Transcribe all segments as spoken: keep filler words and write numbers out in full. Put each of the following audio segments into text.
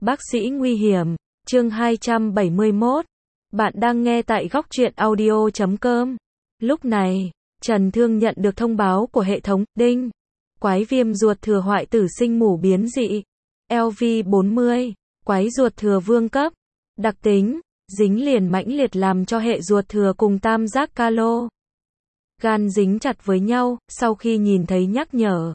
Bác sĩ nguy hiểm, chương hai trăm bảy mươi mốt. Bạn đang nghe tại góc truyện audio chấm com. Lúc này, Trần Thương nhận được thông báo của hệ thống, đinh. Quái viêm ruột thừa hoại tử sinh mủ biến dị. L V bốn mươi. Quái ruột thừa vương cấp. Đặc tính, dính liền mãnh liệt làm cho hệ ruột thừa cùng tam giác calo gan dính chặt với nhau. Sau khi nhìn thấy nhắc nhở,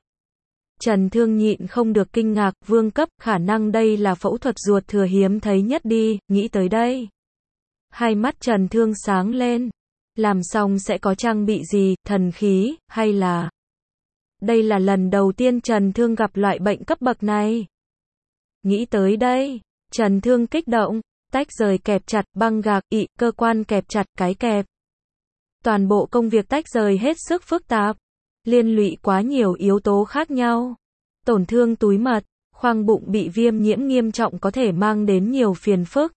Trần Thương nhịn không được kinh ngạc, vương cấp, khả năng đây là phẫu thuật ruột thừa hiếm thấy nhất đi, nghĩ tới đây. Hai mắt Trần Thương sáng lên. Làm xong sẽ có trang bị gì, thần khí, hay là... Đây là lần đầu tiên Trần Thương gặp loại bệnh cấp bậc này. Nghĩ tới đây, Trần Thương kích động, tách rời kẹp chặt, băng gạc, ị, cơ quan kẹp chặt, cái kẹp. Toàn bộ công việc tách rời hết sức phức tạp, liên lụy quá nhiều yếu tố khác nhau. Tổn thương túi mật, khoang bụng bị viêm nhiễm nghiêm trọng có thể mang đến nhiều phiền phức.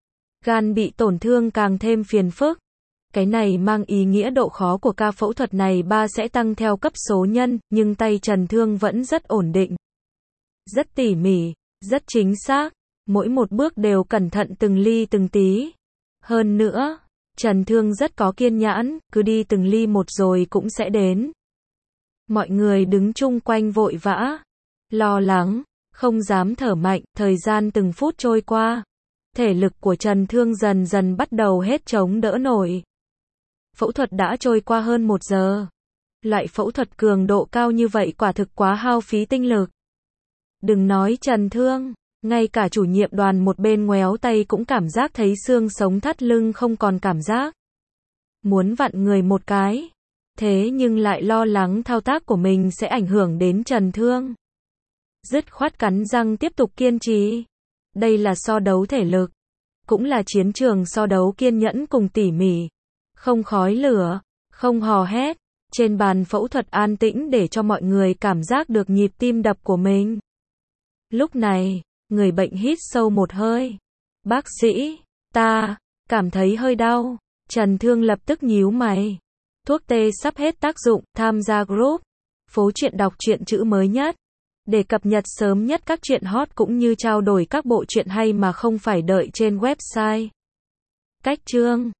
Gan bị tổn thương càng thêm phiền phức. Cái này mang ý nghĩa độ khó của ca phẫu thuật này ba sẽ tăng theo cấp số nhân, nhưng tay Trần Thương vẫn rất ổn định. Rất tỉ mỉ, rất chính xác, mỗi một bước đều cẩn thận từng ly từng tí. Hơn nữa, Trần Thương rất có kiên nhẫn, cứ đi từng ly một rồi cũng sẽ đến. Mọi người đứng chung quanh vội vã, lo lắng, không dám thở mạnh, thời gian từng phút trôi qua. Thể lực của Trần Thương dần dần bắt đầu hết chống đỡ nổi. Phẫu thuật đã trôi qua hơn một giờ. Loại phẫu thuật cường độ cao như vậy quả thực quá hao phí tinh lực. Đừng nói Trần Thương, ngay cả chủ nhiệm đoàn một bên ngoéo tay cũng cảm giác thấy xương sống thắt lưng không còn cảm giác. Muốn vặn người một cái. Thế nhưng lại lo lắng thao tác của mình sẽ ảnh hưởng đến Trần Thương. Dứt khoát cắn răng tiếp tục kiên trì. Đây là so đấu thể lực. Cũng là chiến trường so đấu kiên nhẫn cùng tỉ mỉ. Không khói lửa, không hò hét. Trên bàn phẫu thuật an tĩnh để cho mọi người cảm giác được nhịp tim đập của mình. Lúc này, người bệnh hít sâu một hơi. Bác sĩ, ta, cảm thấy hơi đau. Trần Thương lập tức nhíu mày. Thuốc tê sắp hết tác dụng, tham gia group. Phố truyện đọc truyện chữ mới nhất. Để cập nhật sớm nhất các truyện hot cũng như trao đổi các bộ truyện hay mà không phải đợi trên website. Cách chương